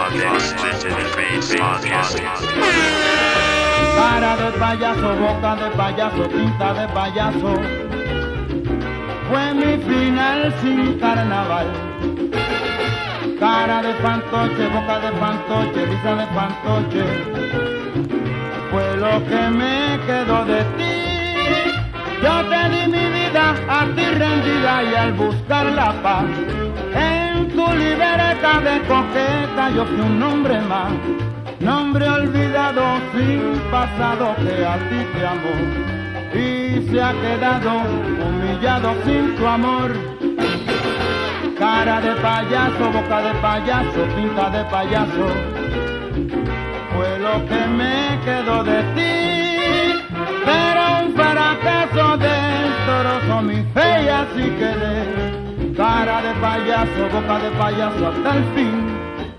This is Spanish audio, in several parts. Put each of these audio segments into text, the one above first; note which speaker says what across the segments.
Speaker 1: Cara de payaso, boca de payaso, pinta de payaso, fue mi final sin carnaval. Cara de fantoche, boca de fantoche, risa de fantoche, fue lo que me quedó de ti. Yo te di mi vida a ti rendida y al buscar la paz en tu libreta de coqueta yo fui un nombre más, nombre olvidado sin pasado que a ti te amó y se ha quedado humillado sin tu amor. Cara de payaso, boca de payaso, pinta de payaso, fue lo que me quedó de ti. Pero un fracaso destrozó mi fe y así quedé. Cara de payaso, boca de payaso hasta el fin.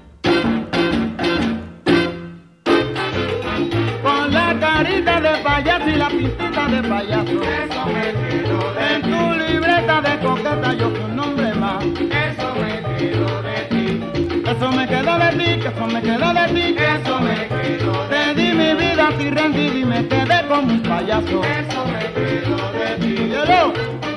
Speaker 1: Con la carita de payaso y la pintita de payaso, eso me quedó de en tu libreta de coqueta yo fui un nombre más. Eso me quedó de ti. Eso me quedó de ti, que eso me quedó de ti. Eso me quedó de ti. Te di mi vida a ti rendida y me quedé como un payaso. Eso me quedó de ti. ¡Yelo!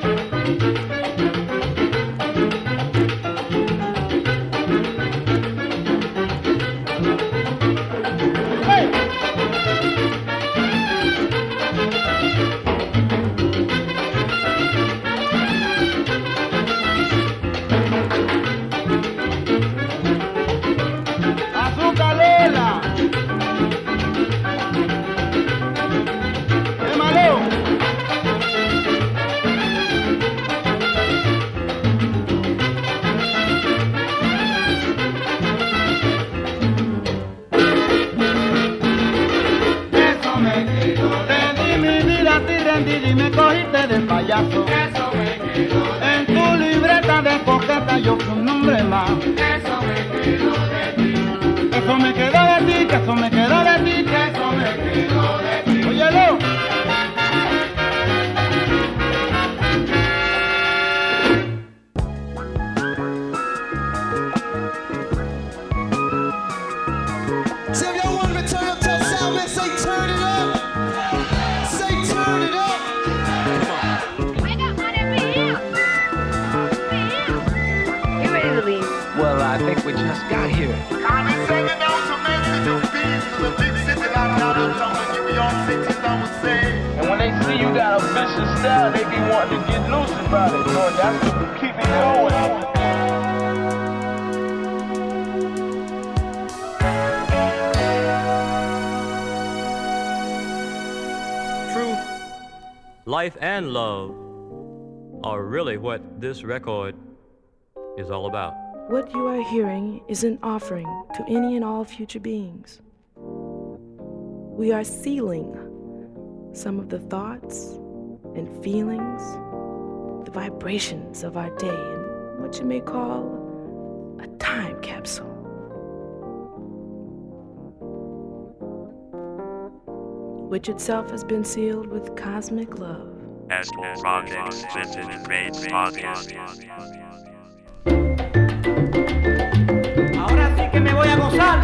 Speaker 1: Y me cogiste de payaso. Eso me quedó de en tu libreta de coqueta yo fui un nombre más. Eso me quedó de ti. Eso me quedó de ti, que eso me quedó de ti, que eso me quedó de ti. Óyelo.
Speaker 2: So if y'all want me to turn up to the sound, let's say turn it up. Say turn it up.
Speaker 3: I got money for you. You ready to leave?
Speaker 4: Well, I think we just got here.
Speaker 5: I'm singing out to Mexico beats to the big city like out of town in New York City, I would say.
Speaker 6: And when they see you got a vicious style, they be wanting to get loose about it. So that's what keep it going.
Speaker 7: Life and love are really what this record is all about.
Speaker 8: What you are hearing is an offering to any and all future beings. We are sealing some of the thoughts and feelings, the vibrations of our day in what you may call a time capsule. Which itself has been sealed with cosmic love.
Speaker 9: Astral Projects Vintage and Raids Podcast.
Speaker 1: Ahora sí que me voy a gozar.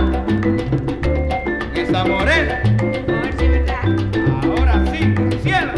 Speaker 1: Esa morena.
Speaker 3: A ver si es verdad.
Speaker 1: Ahora sí, cielo.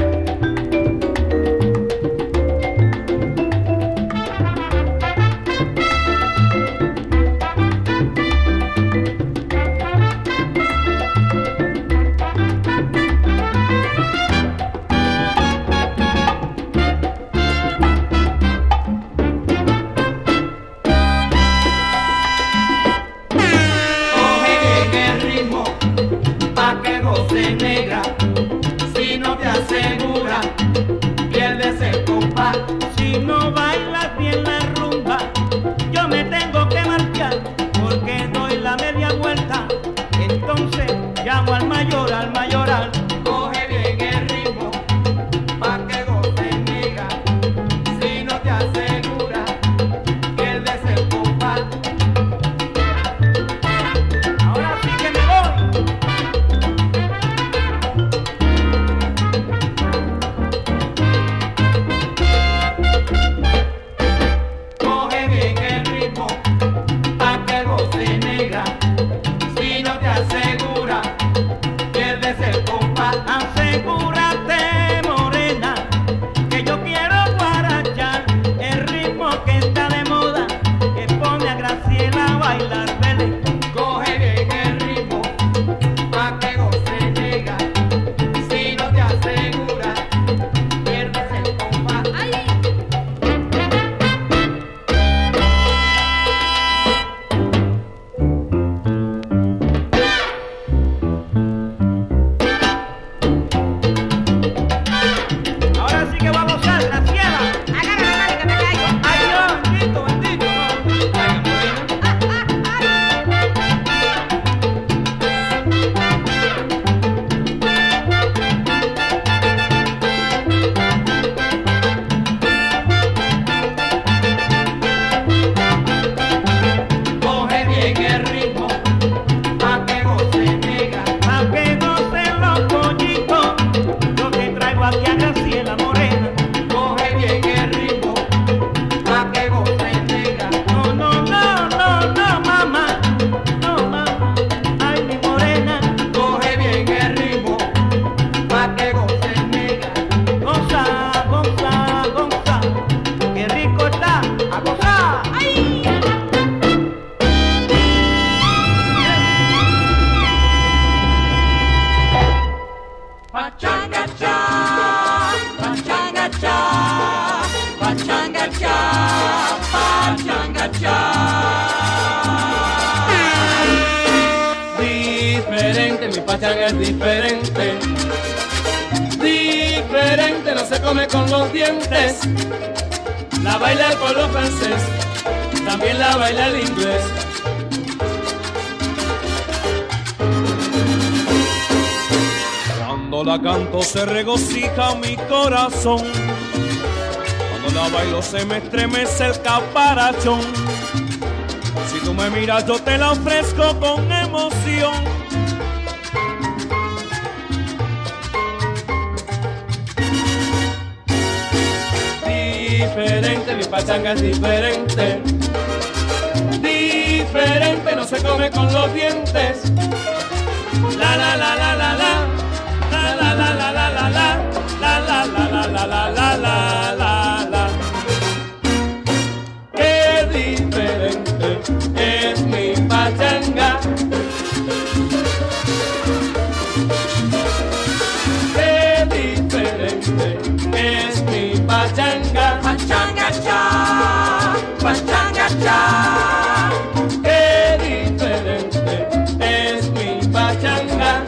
Speaker 10: pachanga es diferente. Diferente, no se come con los dientes. La baila el pueblo francés, también la baila el inglés. Cuando la canto se regocija mi corazón. Cuando la bailo se me estremece el caparachón. Si tú me miras yo te la ofrezco con emoción. Diferente, mi pachanga es diferente. Diferente, no se come con los dientes. La la la la la la. La la la la la la la. La la la la la la la la la la. Qué diferente es mi pachanga. Qué diferente es mi pachanga. Pachanga cha, pachanga cha. Qué diferente es mi pachanga.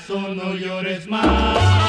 Speaker 11: payaso, no llores más.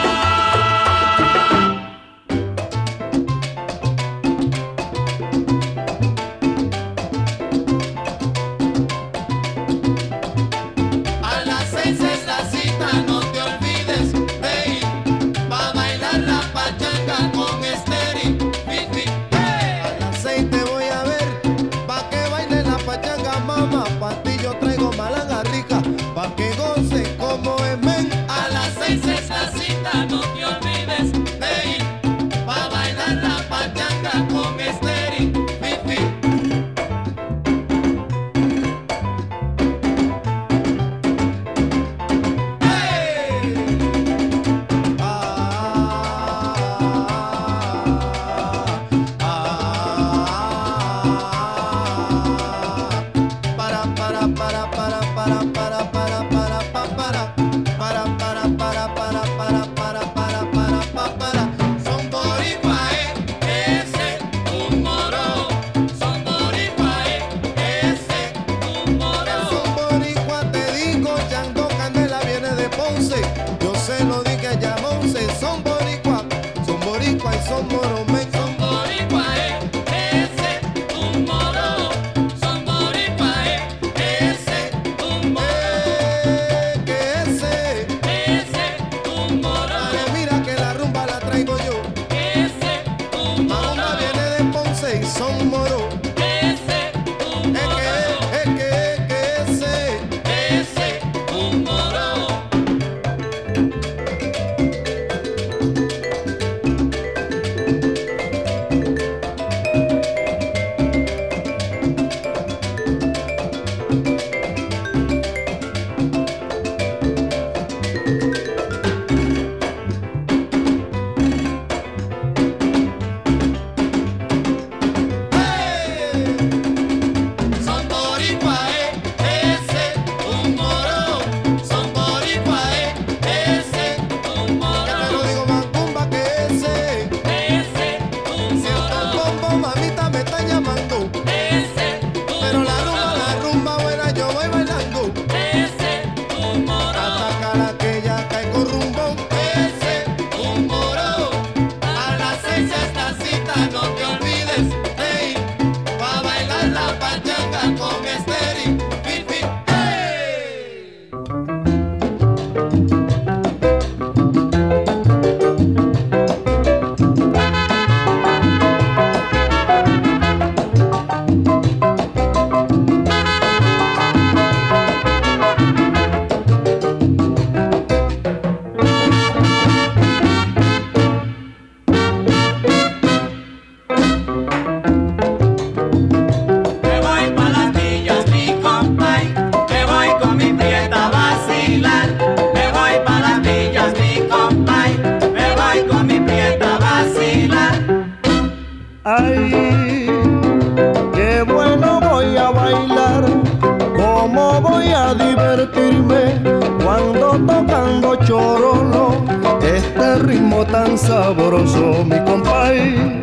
Speaker 12: Sabroso, mi compay.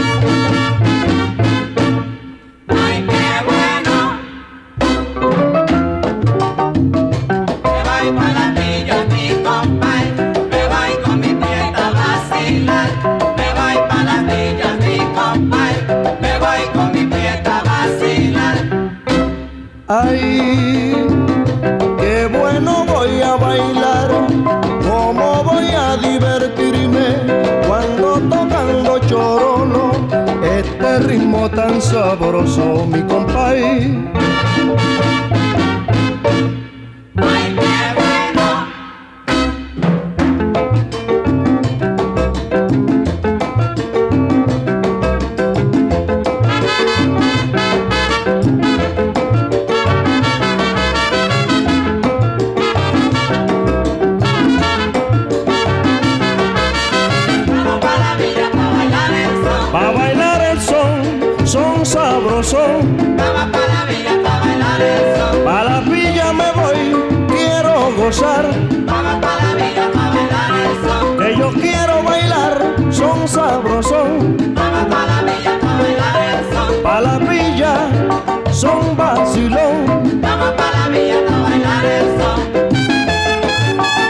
Speaker 13: Ay, qué bueno. Me voy pa' las villas, mi compay. Me voy con mi prieta a vacilar. Me voy pa' las villas, mi compay. Me voy con mi prieta a vacilar.
Speaker 12: Ay, qué bueno, voy a bailar. Cómo voy a divertirme cuando tocando chorolo, este ritmo tan sabroso, mi compay.
Speaker 13: Ay, qué bueno.
Speaker 12: Vamos
Speaker 13: pa' la villa pa' bailar el son.
Speaker 12: Pa' la villa me voy, quiero gozar.
Speaker 13: Vamos pa' la villa pa' bailar el son.
Speaker 12: Que yo quiero bailar, son sabrosón.
Speaker 13: Vamos pa' la villa pa' bailar el son.
Speaker 12: Pa' la villa, son vacilón.
Speaker 13: Vamos pa' la villa pa' bailar el son.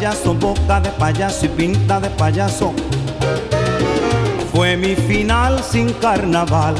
Speaker 12: payaso, boca de payaso y pinta de payaso. Fue mi final sin carnaval.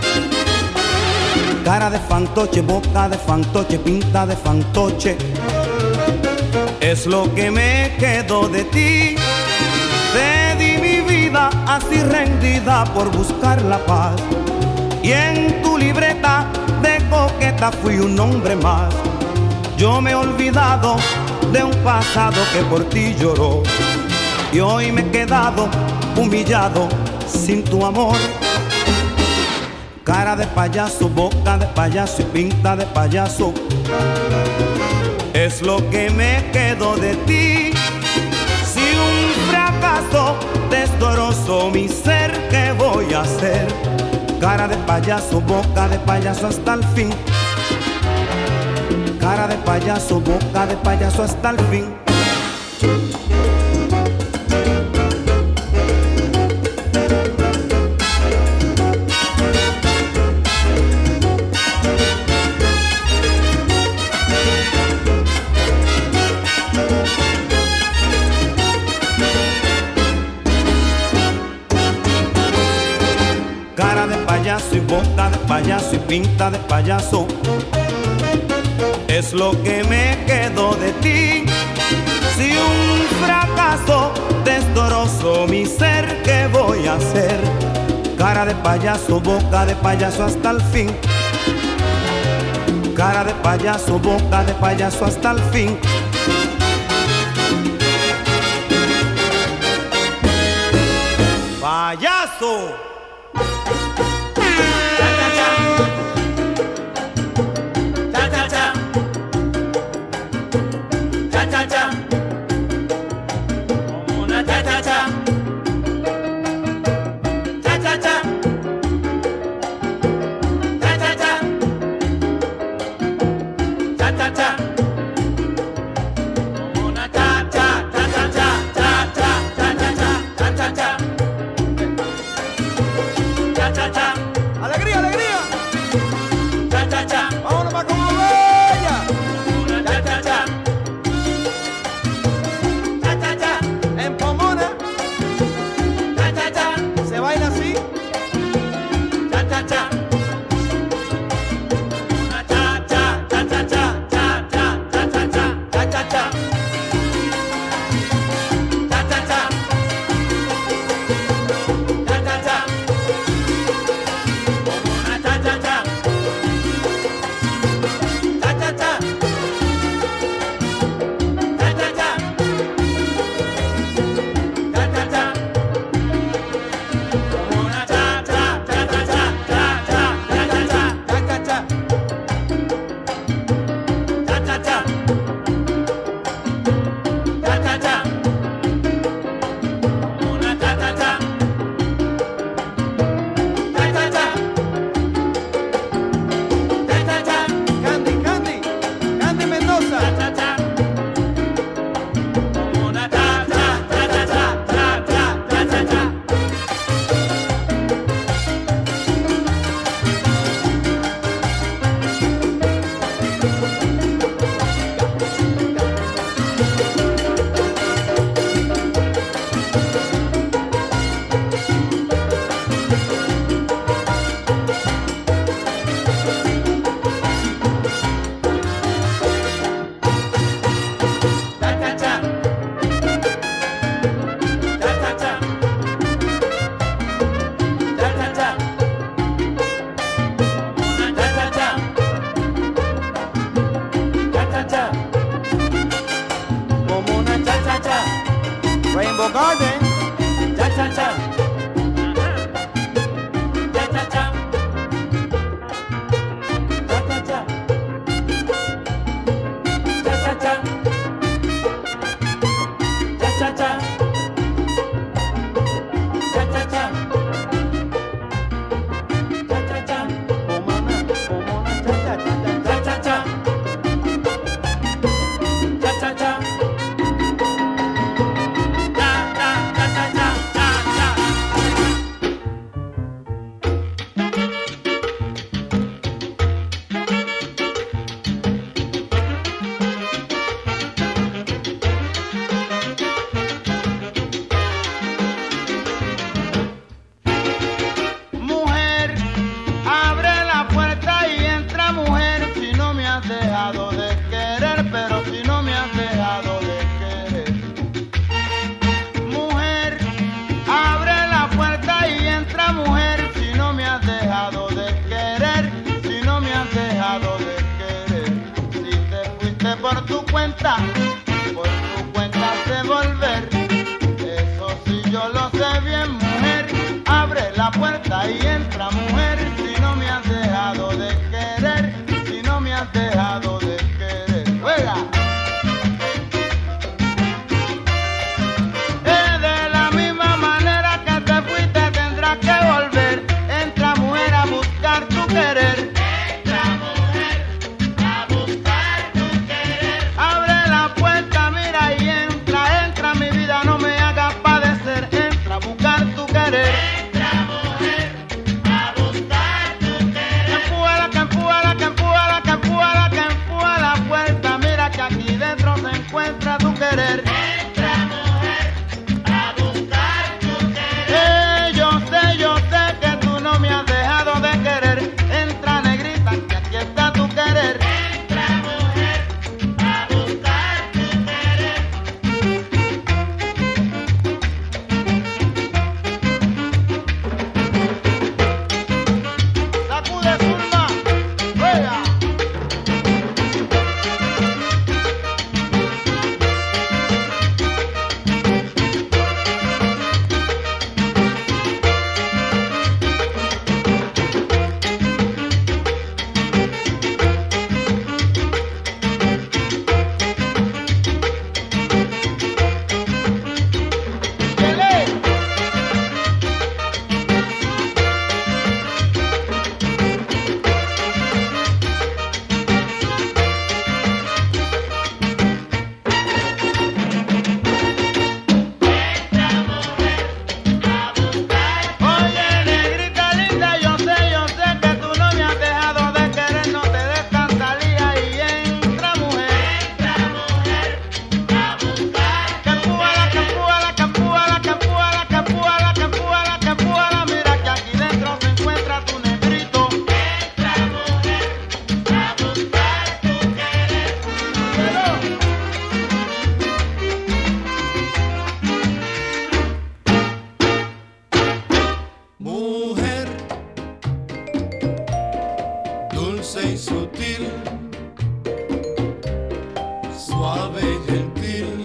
Speaker 12: Cara de fantoche, boca de fantoche, pinta de fantoche. Es lo que me quedó de ti. Te di mi vida así rendida por buscar la paz. Y en tu libreta de coqueta fui un hombre más. Yo me he olvidado de un pasado que por ti lloró. Y hoy me he quedado humillado sin tu amor. Cara de payaso, boca de payaso y pinta de payaso. Es lo que me quedó de ti. Si un fracaso destrozó mi ser, ¿qué voy a hacer? Cara de payaso, boca de payaso hasta el fin. Cara de payaso, boca de payaso hasta el fin. Y boca de payaso y pinta de payaso. Es lo que me quedó de ti. Si un fracaso destrozó mi ser, ¿qué voy a hacer? Cara de payaso, boca de payaso hasta el fin. Cara de payaso, boca de payaso hasta el fin. Payaso.
Speaker 1: cuenta, por tu cuenta sé volver. Eso sí yo lo sé bien, mujer. Abre la puerta y entra, mujer. Si no me has dejado de querer, si no me has dejado de querer. ¡Juega! De la misma manera que te fuiste tendrás que volver. Entra, mujer, a buscar tu querer. Entra, mujer, a buscar tu querer. Abre la puerta, mira y entra, entra mi vida, no me hagas padecer. Entra a buscar tu querer. Entra, mujer, a buscar tu querer. Empújala, que empújala, que empújala, que empújala, que empuja la puerta. Mira que aquí dentro se encuentra tu querer. Entra, mujer, a buscar tu querer. Yo sé que tú no me has dejado de querer. Entra, negrita, que aquí está tu querer. Entra, mujer, a buscar tu querer. Sacude zumba, juega. Oye, negrita linda, yo sé que tú no me has dejado de querer, no te des tanta lía y entra, mujer. Entra, mujer, a buscar. Que empújala, que empújala, que empújala, que empújala, que empújala, que empújala, que empújala. Mira que aquí dentro se encuentra tu negrito. Entra, mujer, a buscar tu querer.
Speaker 14: Mujer, dulce y sutil, suave y gentil,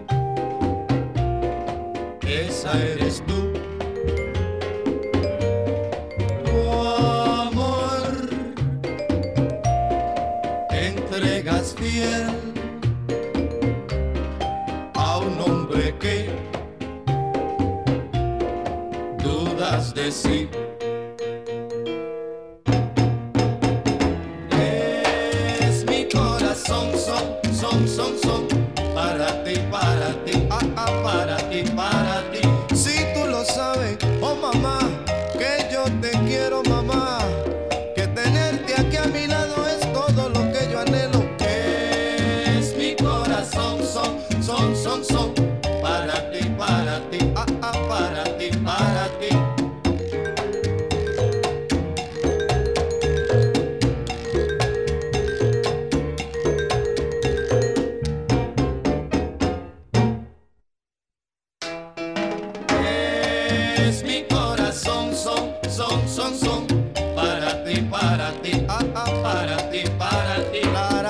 Speaker 14: esa eres tú. Tu amor, entregas fiel a un hombre que dudas de sí. Es mi corazón, son, para ti, para ti, para ti.
Speaker 2: Si tú lo sabes, oh mamá, que yo te quiero, mamá, que tenerte aquí a mi lado es todo lo que yo anhelo.
Speaker 14: Es mi corazón, son, para ti, para ti, para ti, para ti. Es mi corazón, son, para ti, para ti, para ti, para ti.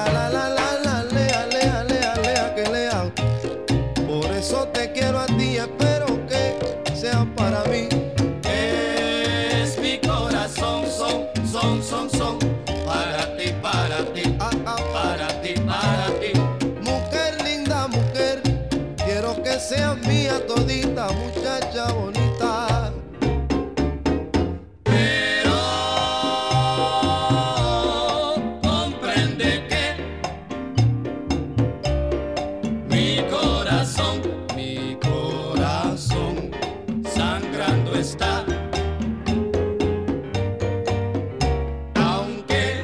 Speaker 2: Lea, que lea. Por eso te quiero a ti, espero que sea para mí.
Speaker 14: Es mi corazón, son, para ti, para ti, para ti, para ti.
Speaker 2: Mujer linda, mujer, quiero que seas mía todita, muchacha bonita.
Speaker 14: Pero comprende que mi corazón, sangrando está. Aunque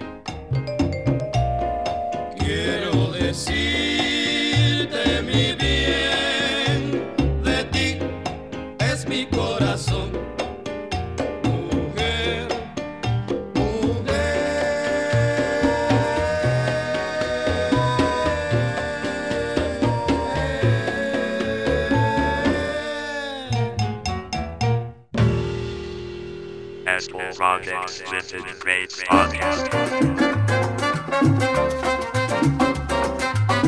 Speaker 14: quiero decirte mi bien, de ti es mi corazón. Mujer,
Speaker 9: Gospel Projects Vintage Greats Podcast.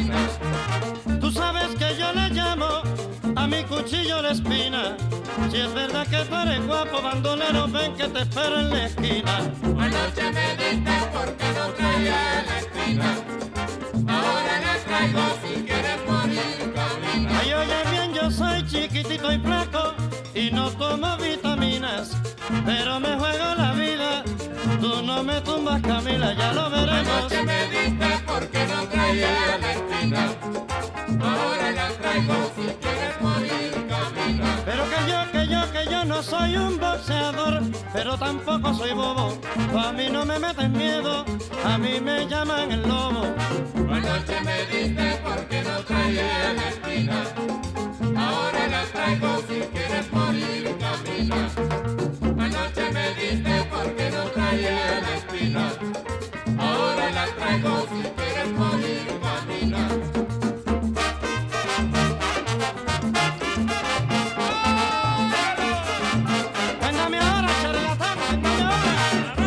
Speaker 15: espina. Tú sabes que yo le llamo a mi cuchillo la espina. Si es verdad que tú eres guapo, bandolero, ven que te espero en la esquina.
Speaker 13: Anoche me diste porque no traía la espina. Ahora la traigo si quieres morir, camina.
Speaker 15: Ay, oye bien, yo soy chiquitito y flaco y no tomo vitaminas, pero me juego la vida. Tú no me tumbas, Camila, ya lo veremos.
Speaker 13: Anoche me diste porque no traía la espina. Ahora la traigo si quieres morir, camina.
Speaker 15: Pero que yo no soy un boxeador, pero tampoco soy bobo. Tú a mí no me metes miedo, a mí me llaman el lobo.
Speaker 13: Anoche me diste porque no traía la espina. Ahora la traigo si quieres morir, camina. Anoche me diste porque no traía la espina. Ahora la traigo si quieres morir, camina.
Speaker 15: Véndame ahora, charlatán, véndame ahora.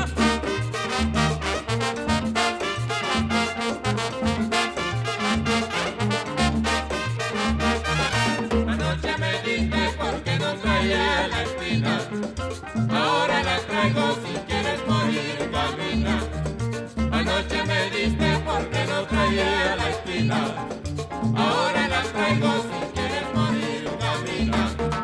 Speaker 13: Anoche me diste porque no traía la espina. Ahora la traigo si quieres morir, camina. Anoche me diste porque no traía la espina. Ahora la traigo si quieres morir, camina.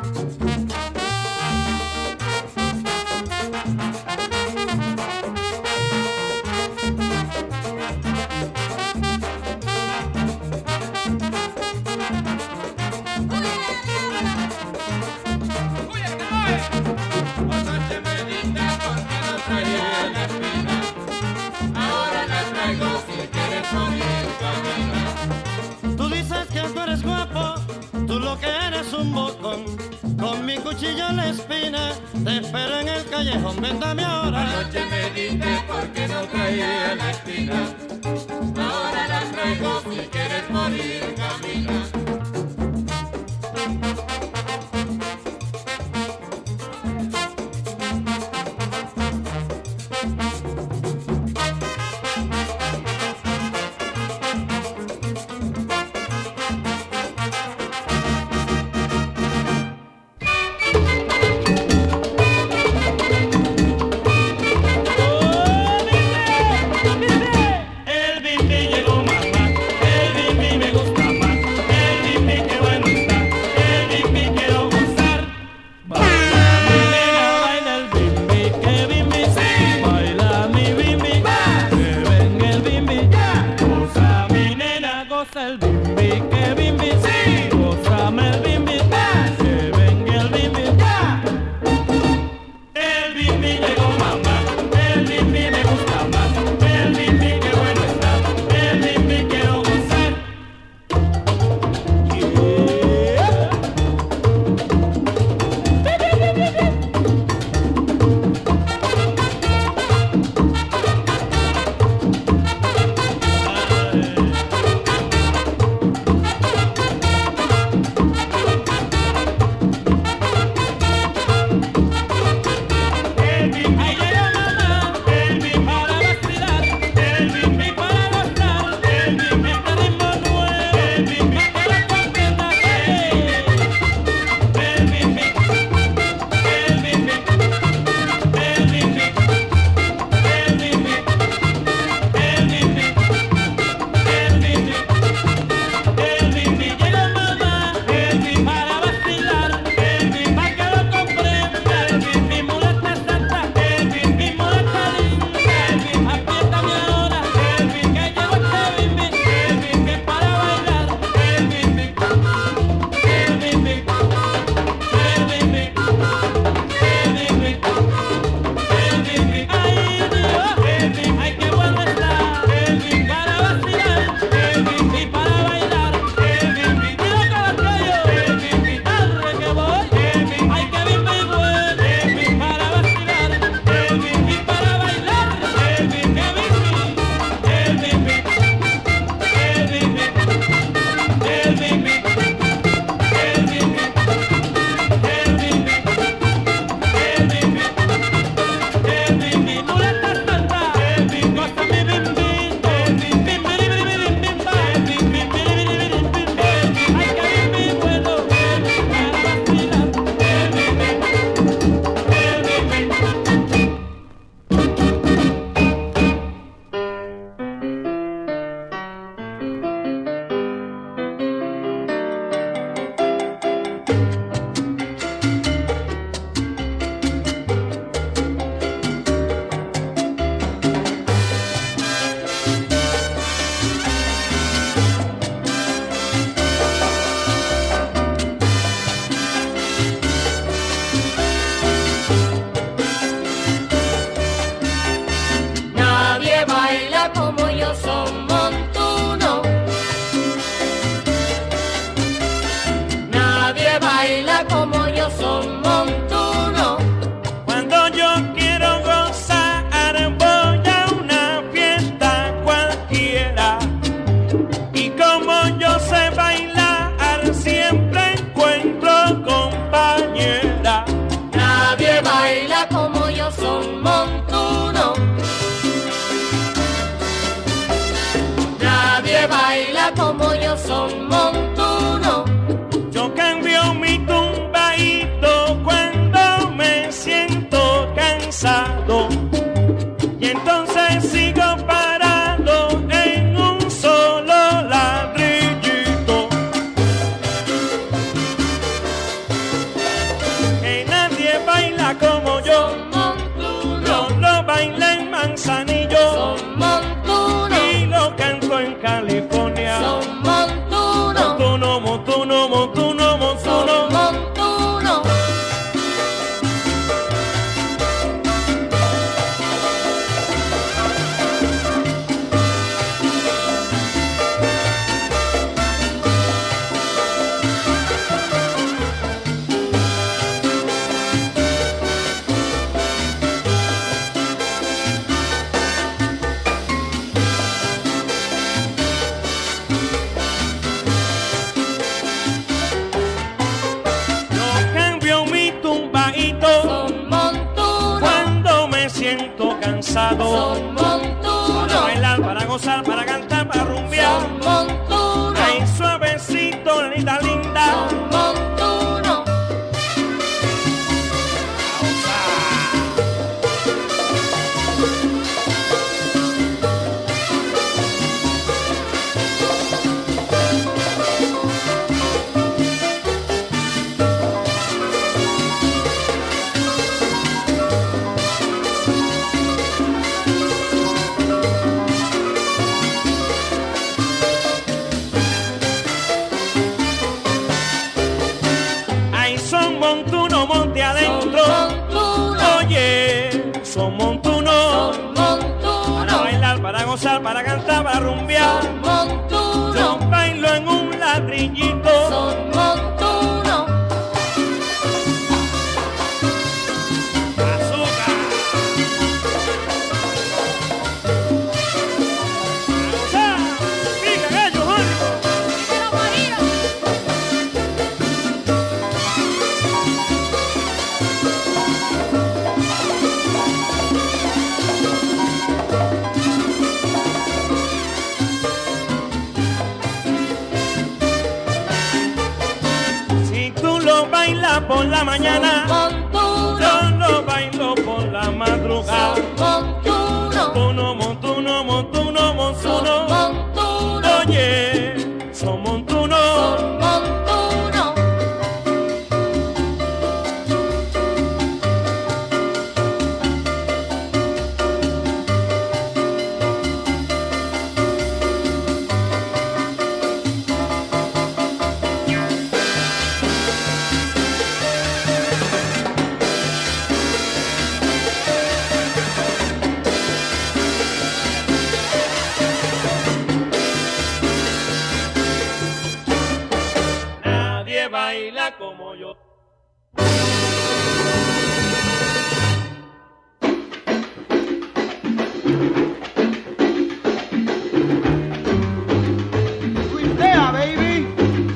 Speaker 13: Anoche me diste porque no traía la espina. Ahora la traigo si quieres morir, camina.
Speaker 15: Tú dices que tú eres guapo, tú lo que eres un bocón. Con mi cuchillo en la espina, te espero en el callejón, véndame ahora.
Speaker 13: Anoche me diste porque no traía la espina. Ahora la traigo si quieres morir, camina.
Speaker 11: El bimbi llegó mamá, el bimbi me gusta más, el bimbi qué bueno está, el bimbi quiero gozar. Baila mi nena, baila el bimbi, que bimbi, sí. Baila mi bimbi, que venga el bimbi, goza mi nena, goza el bimbi, que bimbi, sí. Gózame el bimbi, que venga el bimbi. El bimbi llegó mamá, el bimbi me gusta más, el bimbi qué bueno está, el bimbi quiero gozar.
Speaker 10: yo sé bailar, siempre encuentro compañera.
Speaker 16: Nadie baila como yo, son montuno. Nadie baila como yo, son montuno.
Speaker 10: Yo cambio mi tumbaíto cuando me siento cansado. Y entonces sigo parado en un solo ladrillito. Que nadie baila como yo. Yo lo bailé en Manzanillo. Y lo canto en California. Montuno, montuno, montuno, montuno.
Speaker 16: Son montuno.
Speaker 10: Para bailar, para gozar, para cantar, para rumbear.
Speaker 16: Son montuno.
Speaker 10: Ay, suavecito, nenita linda.
Speaker 16: Son montuno.
Speaker 10: Para cantar, para rumbear.
Speaker 16: Son montuno.
Speaker 10: Yo bailo en un ladrillito.
Speaker 16: Son montuno.
Speaker 10: Azúcar. Pica, gallo, jónico.
Speaker 16: Dímelo, Marino.
Speaker 10: Por la mañana, yo lo bailo por la madrugada. Montuno, montuno, montuno, montuno. Oye, son montuno. Baila como yo.
Speaker 1: Cuitea, baby.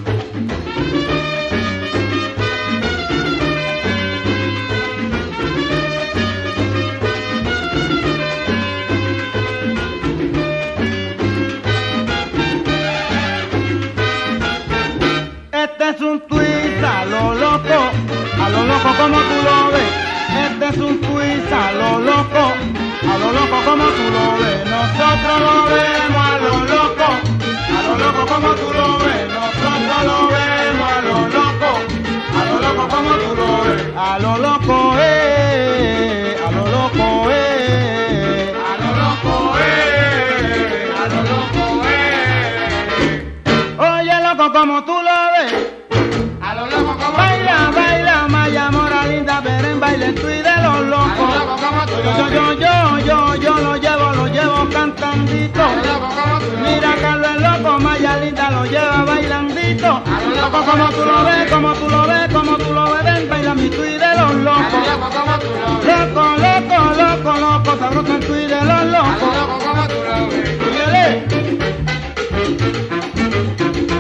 Speaker 1: Este es un twist a lo loco como tú lo ves. Este es un twist a lo loco como tú lo ves. Nosotros lo vemos a lo loco como tú lo ves. Nosotros lo vemos a lo loco como tú lo ves. A lo loco a lo loco a lo loco a lo loco Oye, loco como tú lo ves. A lo loco como baila, baila, Maya Mora linda, ver en baile tú y de los locos. Yo lo llevo cantandito. Mira Carlos el loco, Maya linda lo lleva bailandito. A lo loco como tú lo ves, como tú lo ves, como tú lo ves, ven baila mi tú y de los locos. Loco, loco, loco, loco, sabroso en tú y de los locos. Síguele.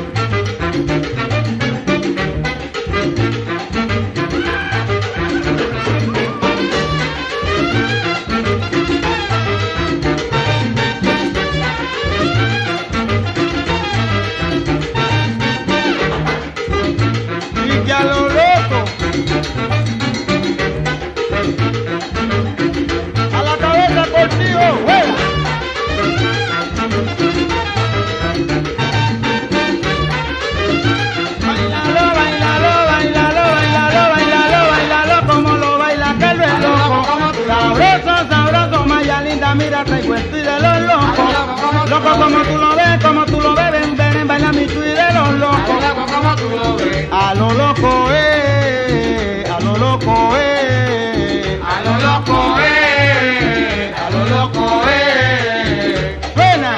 Speaker 1: como tú lo ves, ven, ven, baila mi chuy de los locos.
Speaker 17: A lo loco como tú lo ves.
Speaker 1: A lo loco, a lo loco,
Speaker 17: a lo loco, a lo loco,
Speaker 1: Buena.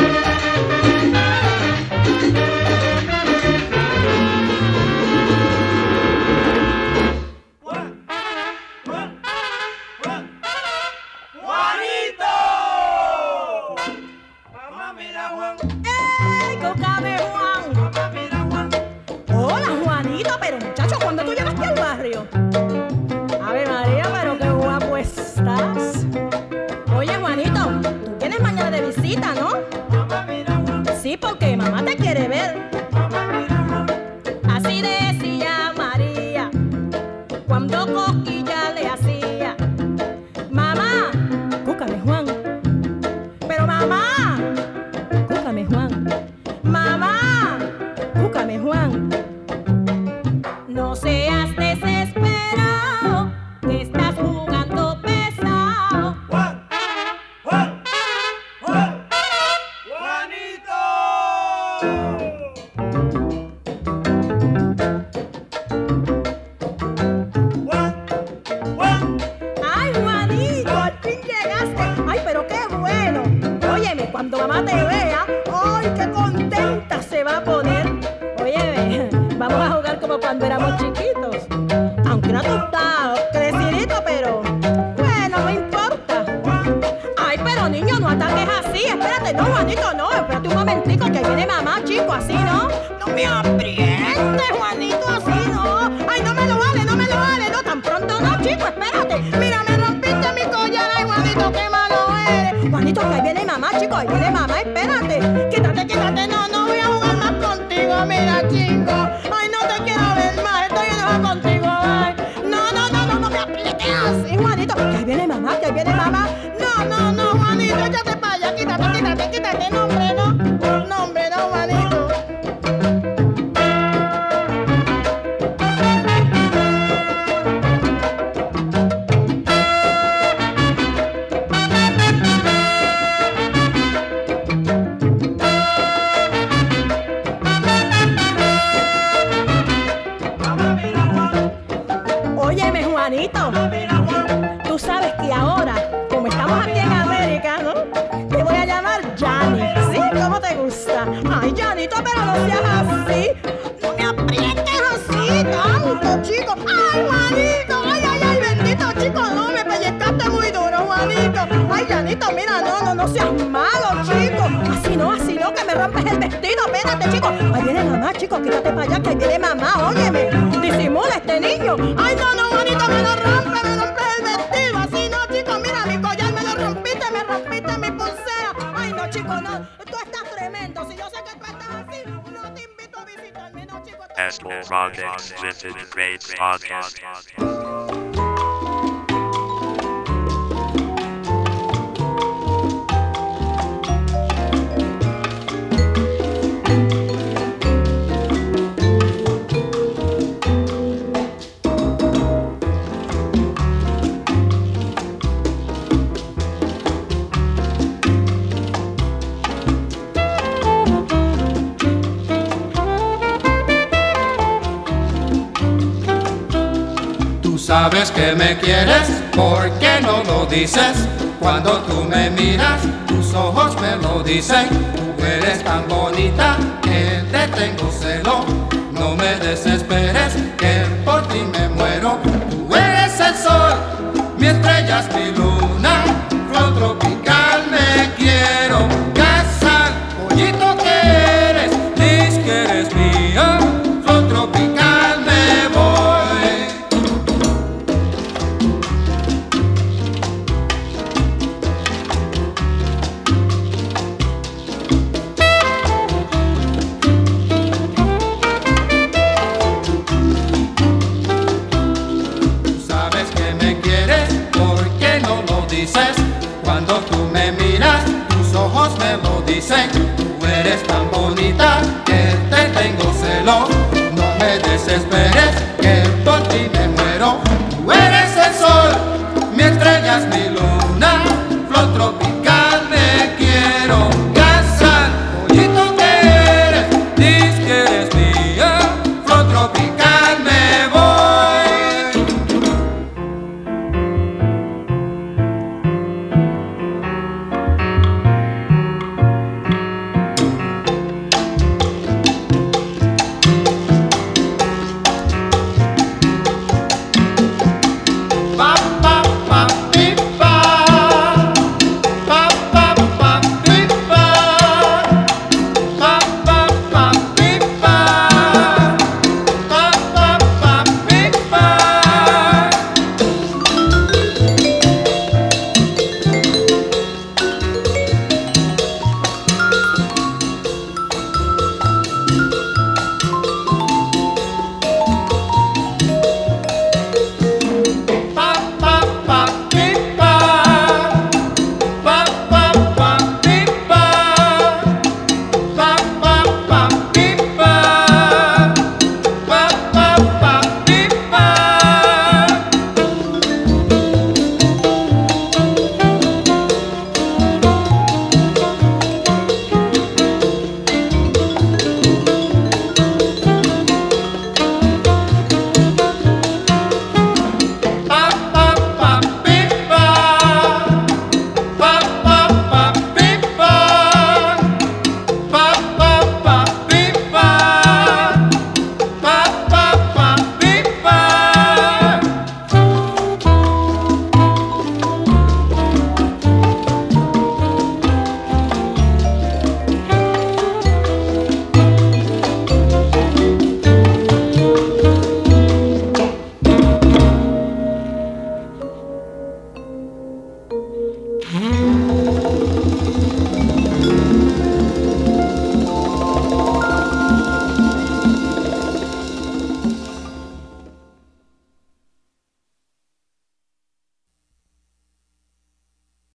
Speaker 18: ¡Ey, cócame, Juan! Hola, Juanito, pero muchacho, ¿cuándo tú llegaste al barrio? Ave María, pero qué guapo estás. Oye, Juanito, tú tienes mañana de visita, ¿no? Sí, porque mamá te quiere ver. Así decía María cuando cosquilla le hacía. Mamá, cúcame, Juan. Pero mamá, cúcame, Juan. Mamá, cúcame, Juan. No seas desesperado, que estás jugando pesado.
Speaker 17: Juan, Juan, Juan, Juanito.
Speaker 18: Ay, Juanito, al fin llegaste. Ay, pero qué bueno. Óyeme, cuando mamá te vea, ay, qué contenta se va a poner. Óyeme, vamos a jugar como cuando éramos chiquitos. Aunque no tú estás crecidito, pero bueno, no importa. Ay, pero niño, no ataques así. Espérate, no, Juanito, no. Espérate un momentico, que ahí viene mamá, chico, así, ¿no? No me aprietes, Juanito, así, ¿no? Ay, no me lo vale, no me lo vale. No, tan pronto no, chico, espérate. Mira, me rompiste mi collar. Ay, Juanito, qué malo eres. Juanito, que ahí viene mamá, chico, ahí viene mamá, espérate. Quítate, quítate, no, no voy a jugar más contigo, mira, chico. Ay, no te quiero ver más, estoy enojada contigo, ay. No, no, no, no, no me aprietes así, Juanito. Que ahí viene mamá, que ahí viene mamá. No, no, no, Juanito, échate para allá, quítate, quítate, quítate, no, hombre, no. No, hombre, no, Juanito. Óyeme, Juanito, tú sabes que ahora, como estamos aquí en América, ¿no? Te voy a llamar Yanni, ¿sí? ¿Cómo te gusta? Ay, Janito, pero no seas así. No me aprietes así tanto, chico. Ay, Juanito, ay, ay, ay, bendito, chico, no, me pellizcaste muy duro, Juanito. Ay, Janito, mira, no seas malo, chico. Así no, que me rompes el vestido, espérate, chico. Ahí viene mamá, chico, quítate para allá, que ahí viene mamá, óyeme. Disimula este niño. Ay, no, Juanito, me lo rompes el vestido. Así no, chico, mira, mi collar me lo rompiste mi pulsera. Ay, no, chico, no, tú estás tremendo. Si yo sé que tú estás así, no te invito a visitarme, no, chico.
Speaker 9: Astral Projects Vintage Grades Podcast.
Speaker 2: Sabes que me quieres, ¿por qué no lo dices? Cuando tú me miras, tus ojos me lo dicen. Tú eres tan bonita que te tengo celo. No me desesperes, que por ti me muero. Tú eres el sol, mi estrella es mi luna. Flor tropical me quiero casar. Pollito que eres, dices que eres mía. Flor tropical me voy. Cuando tú me miras, tus ojos me lo dicen.